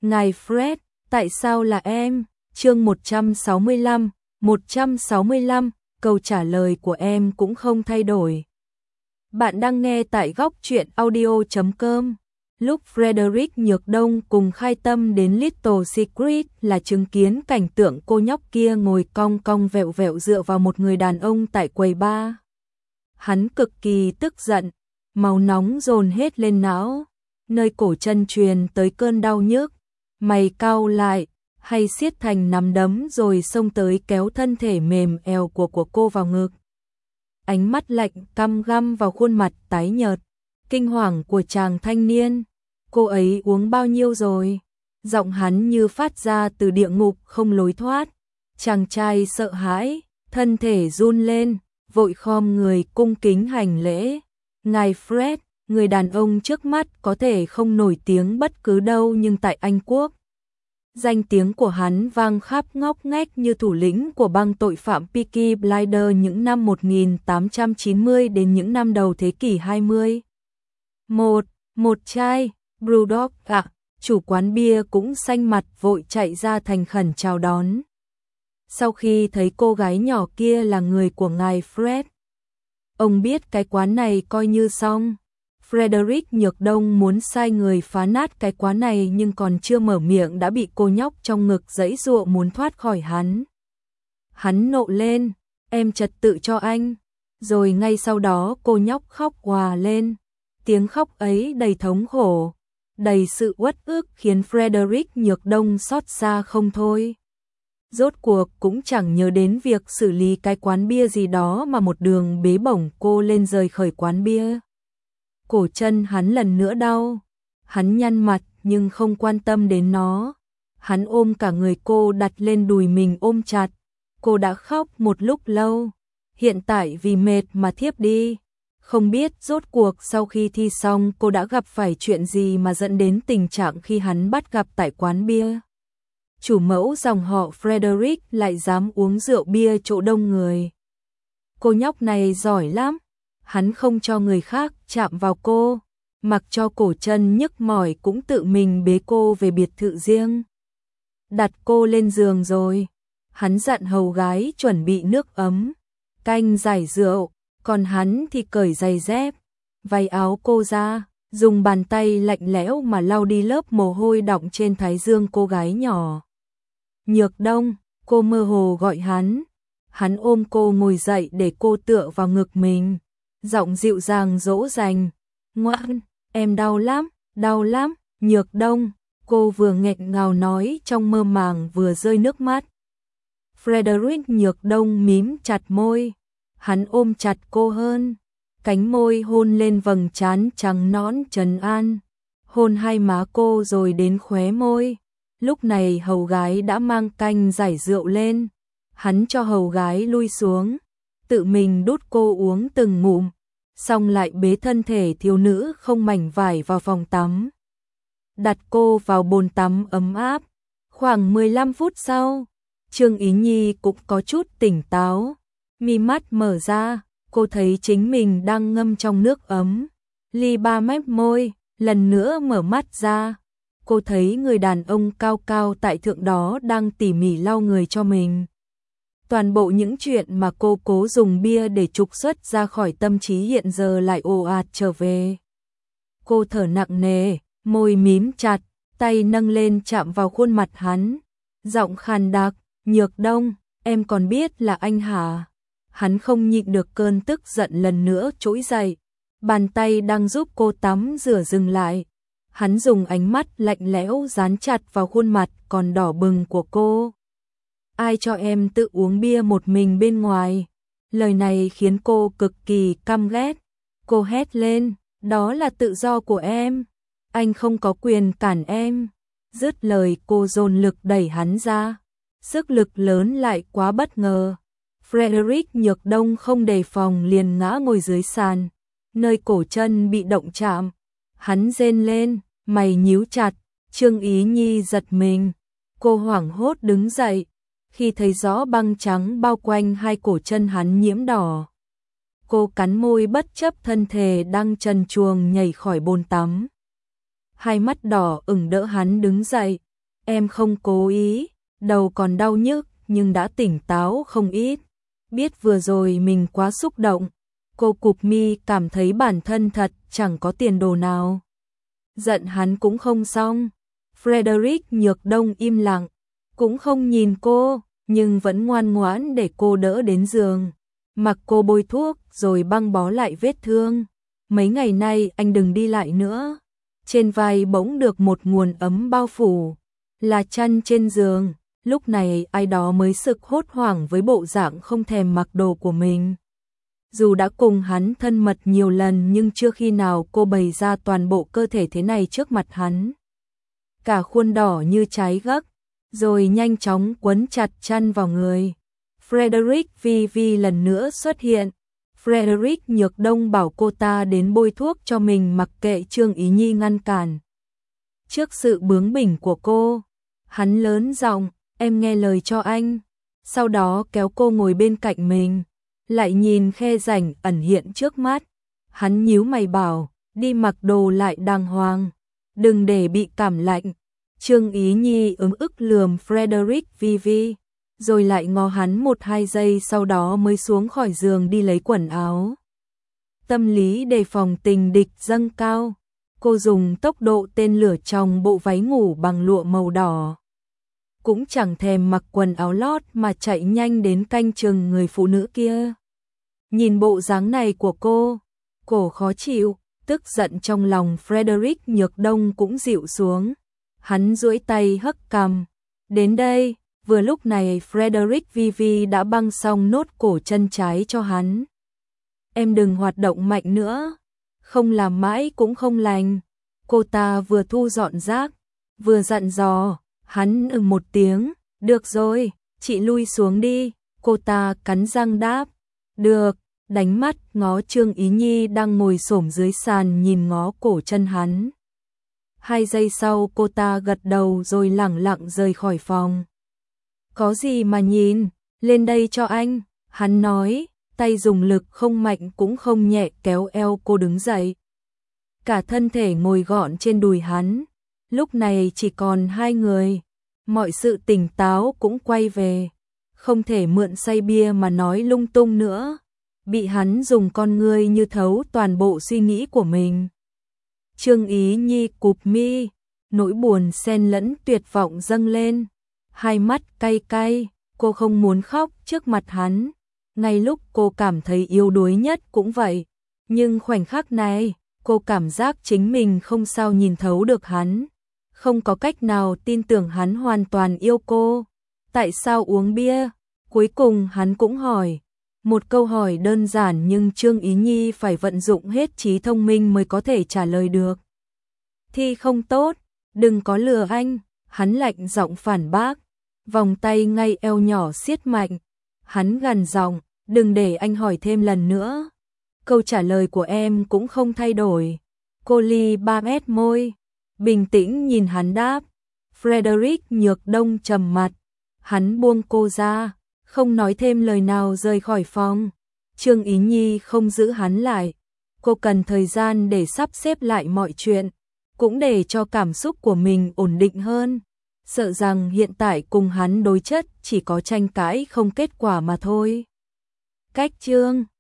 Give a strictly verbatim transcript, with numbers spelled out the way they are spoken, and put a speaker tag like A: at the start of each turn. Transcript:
A: Ngài Fred, tại sao là em? Chương một trăm sáu mươi lăm, một trăm sáu mươi lăm, câu trả lời của em cũng không thay đổi. Bạn đang nghe tại góc truyện audio chấm com. Lúc Frederick Nhược Đông cùng Khai Tâm đến Little Secret là chứng kiến cảnh tượng cô nhóc kia ngồi cong cong vẹo vẹo dựa vào một người đàn ông tại quầy bar. Hắn cực kỳ tức giận, máu nóng dồn hết lên não, nơi cổ chân truyền tới cơn đau nhức, mày cau lại, hay siết thành nắm đấm rồi xông tới kéo thân thể mềm eo của của cô vào ngực. Ánh mắt lạnh căm găm vào khuôn mặt tái nhợt, kinh hoàng của chàng thanh niên. Cô ấy uống bao nhiêu rồi? Giọng hắn như phát ra từ địa ngục không lối thoát. Chàng trai sợ hãi, thân thể run lên, vội khom người cung kính hành lễ. Ngài Fred, người đàn ông trước mắt có thể không nổi tiếng bất cứ đâu nhưng tại Anh Quốc, danh tiếng của hắn vang khắp ngóc ngách như thủ lĩnh của băng tội phạm Peaky Blinders những năm một nghìn tám trăm chín mươi đến những năm đầu thế kỷ hai mươi. Một, một chai, Brewdog ạ, chủ quán bia cũng xanh mặt vội chạy ra thành khẩn chào đón. Sau khi thấy cô gái nhỏ kia là người của ngài Fred, ông biết cái quán này coi như xong. Frederick Nhược Đông muốn sai người phá nát cái quán này nhưng còn chưa mở miệng đã bị cô nhóc trong ngực giãy giụa muốn thoát khỏi hắn. Hắn nộ lên, em trật tự cho anh. Rồi ngay sau đó cô nhóc khóc òa lên. Tiếng khóc ấy đầy thống khổ, đầy sự uất ức khiến Frederick Nhược Đông xót xa không thôi. Rốt cuộc cũng chẳng nhớ đến việc xử lý cái quán bia gì đó mà một đường bế bổng cô lên rời khỏi quán bia. Cổ chân hắn lần nữa đau, hắn nhăn mặt nhưng không quan tâm đến nó. Hắn ôm cả người cô đặt lên đùi mình ôm chặt. Cô đã khóc một lúc lâu, hiện tại vì mệt mà thiếp đi. Không biết rốt cuộc sau khi thi xong cô đã gặp phải chuyện gì mà dẫn đến tình trạng khi hắn bắt gặp tại quán bia. Chủ mẫu dòng họ Frederick lại dám uống rượu bia chỗ đông người. Cô nhóc này giỏi lắm. Hắn không cho người khác chạm vào cô, mặc cho cổ chân nhức mỏi cũng tự mình bế cô về biệt thự riêng. Đặt cô lên giường rồi, hắn dặn hầu gái chuẩn bị nước ấm, canh giải rượu, còn hắn thì cởi giày dép, vay áo cô ra, dùng bàn tay lạnh lẽo mà lau đi lớp mồ hôi đọng trên thái dương cô gái nhỏ. Nhược Đông, cô mơ hồ gọi hắn, hắn ôm cô ngồi dậy để cô tựa vào ngực mình. Giọng dịu dàng dỗ dành, ngoan, em đau lắm, đau lắm, Nhược Đông, cô vừa nghẹn ngào nói trong mơ màng vừa rơi nước mắt. Frederick Nhược Đông mím chặt môi, hắn ôm chặt cô hơn, cánh môi hôn lên vầng trán trắng nõn trấn an, hôn hai má cô rồi đến khóe môi. Lúc này hầu gái đã mang canh giải rượu lên, hắn cho hầu gái lui xuống, tự mình đút cô uống từng ngụm, xong lại bế thân thể thiếu nữ không mảnh vải vào phòng tắm. Đặt cô vào bồn tắm ấm áp. Khoảng mười lăm phút sau, Trương Ý Nhi cũng có chút tỉnh táo. Mi mắt mở ra, cô thấy chính mình đang ngâm trong nước ấm. Ly ba mép môi, lần nữa mở mắt ra. Cô thấy người đàn ông cao cao tại thượng đó đang tỉ mỉ lau người cho mình. Toàn bộ những chuyện mà cô cố dùng bia để trục xuất ra khỏi tâm trí hiện giờ lại ồ ạt trở về. Cô thở nặng nề, môi mím chặt, tay nâng lên chạm vào khuôn mặt hắn. Giọng khàn đặc, Nhược Đông, em còn biết là anh hả? Hắn không nhịn được cơn tức giận lần nữa trỗi dậy. Bàn tay đang giúp cô tắm rửa dừng lại. Hắn dùng ánh mắt lạnh lẽo dán chặt vào khuôn mặt còn đỏ bừng của cô. Ai cho em tự uống bia một mình bên ngoài? Lời này khiến cô cực kỳ căm ghét. Cô hét lên, đó là tự do của em. Anh không có quyền cản em. Dứt lời cô dồn lực đẩy hắn ra. Sức lực lớn lại quá bất ngờ. Frederick Nhược Đông không đề phòng liền ngã ngồi dưới sàn, nơi cổ chân bị động chạm. Hắn rên lên, mày nhíu chặt. Trương Ý Nhi giật mình. Cô hoảng hốt đứng dậy. Khi thấy rõ băng trắng bao quanh hai cổ chân hắn nhiễm đỏ, cô cắn môi bất chấp thân thể đang trần truồng nhảy khỏi bồn tắm. Hai mắt đỏ ửng đỡ hắn đứng dậy, em không cố ý, đầu còn đau nhức nhưng đã tỉnh táo không ít. Biết vừa rồi mình quá xúc động, cô cụp mi cảm thấy bản thân thật chẳng có tiền đồ nào. Giận hắn cũng không xong. Frederick Nhược Đông im lặng, cũng không nhìn cô, nhưng vẫn ngoan ngoãn để cô đỡ đến giường. Mặc cô bôi thuốc rồi băng bó lại vết thương. Mấy ngày nay anh đừng đi lại nữa. Trên vai bỗng được một nguồn ấm bao phủ, là chăn trên giường. Lúc này ai đó mới sực hốt hoảng với bộ dạng không thèm mặc đồ của mình. Dù đã cùng hắn thân mật nhiều lần nhưng chưa khi nào cô bày ra toàn bộ cơ thể thế này trước mặt hắn. Cả khuôn đỏ như trái gấc, rồi nhanh chóng quấn chặt chăn vào người. Frederick Vi Vi lần nữa xuất hiện. Frederick Nhược Đông bảo cô ta đến bôi thuốc cho mình mặc kệ Trương Ý Nhi ngăn cản. Trước sự bướng bỉnh của cô, hắn lớn giọng, em nghe lời cho anh. Sau đó kéo cô ngồi bên cạnh mình, lại nhìn khe rãnh ẩn hiện trước mắt. Hắn nhíu mày bảo, đi mặc đồ lại đàng hoàng, đừng để bị cảm lạnh. Trương Ý Nhi ứng ức lườm Frederick Vi Vi, rồi lại ngó hắn một hai giây sau đó mới xuống khỏi giường đi lấy quần áo. Tâm lý đề phòng tình địch dâng cao, cô dùng tốc độ tên lửa trong bộ váy ngủ bằng lụa màu đỏ. Cũng chẳng thèm mặc quần áo lót mà chạy nhanh đến canh chừng người phụ nữ kia. Nhìn bộ dáng này của cô, cổ khó chịu, tức giận trong lòng Frederick Nhược Đông cũng dịu xuống. Hắn duỗi tay hất cằm. Đến đây, vừa lúc này Frederick Vi Vi đã băng xong nốt cổ chân trái cho hắn. Em đừng hoạt động mạnh nữa, không làm mãi cũng không lành. Cô ta vừa thu dọn rác, vừa dặn dò. Hắn ừm một tiếng, được rồi, chị lui xuống đi. Cô ta cắn răng đáp, được, đánh mắt ngó Trương Ý Nhi đang ngồi xổm dưới sàn nhìn ngó cổ chân hắn. Hai giây sau cô ta gật đầu rồi lẳng lặng rời khỏi phòng. Có gì mà nhìn, lên đây cho anh, hắn nói, tay dùng lực không mạnh cũng không nhẹ kéo eo cô đứng dậy. Cả thân thể ngồi gọn trên đùi hắn. Lúc này chỉ còn hai người, mọi sự tỉnh táo cũng quay về, không thể mượn say bia mà nói lung tung nữa, bị hắn dùng con ngươi như thấu toàn bộ suy nghĩ của mình. Trương Ý Nhi cụp mi, nỗi buồn xen lẫn tuyệt vọng dâng lên, hai mắt cay cay, cô không muốn khóc trước mặt hắn, ngay lúc cô cảm thấy yếu đuối nhất cũng vậy, nhưng khoảnh khắc này, cô cảm giác chính mình không sao nhìn thấu được hắn. Không có cách nào tin tưởng hắn hoàn toàn yêu cô. Tại sao uống bia? Cuối cùng hắn cũng hỏi. Một câu hỏi đơn giản nhưng Trương Ý Nhi phải vận dụng hết trí thông minh mới có thể trả lời được. Thi không tốt, đừng có lừa anh. Hắn lạnh giọng phản bác. Vòng tay ngay eo nhỏ siết mạnh. Hắn gằn giọng, đừng để anh hỏi thêm lần nữa. Câu trả lời của em cũng không thay đổi. Cô ly ba mét môi. Bình tĩnh nhìn hắn đáp. Frederick Nhược Đông trầm mặt. Hắn buông cô ra, không nói thêm lời nào rời khỏi phòng. Trương Ý Nhi không giữ hắn lại. Cô cần thời gian để sắp xếp lại mọi chuyện, cũng để cho cảm xúc của mình ổn định hơn. Sợ rằng hiện tại cùng hắn đối chất chỉ có tranh cãi không kết quả mà thôi. Cách chương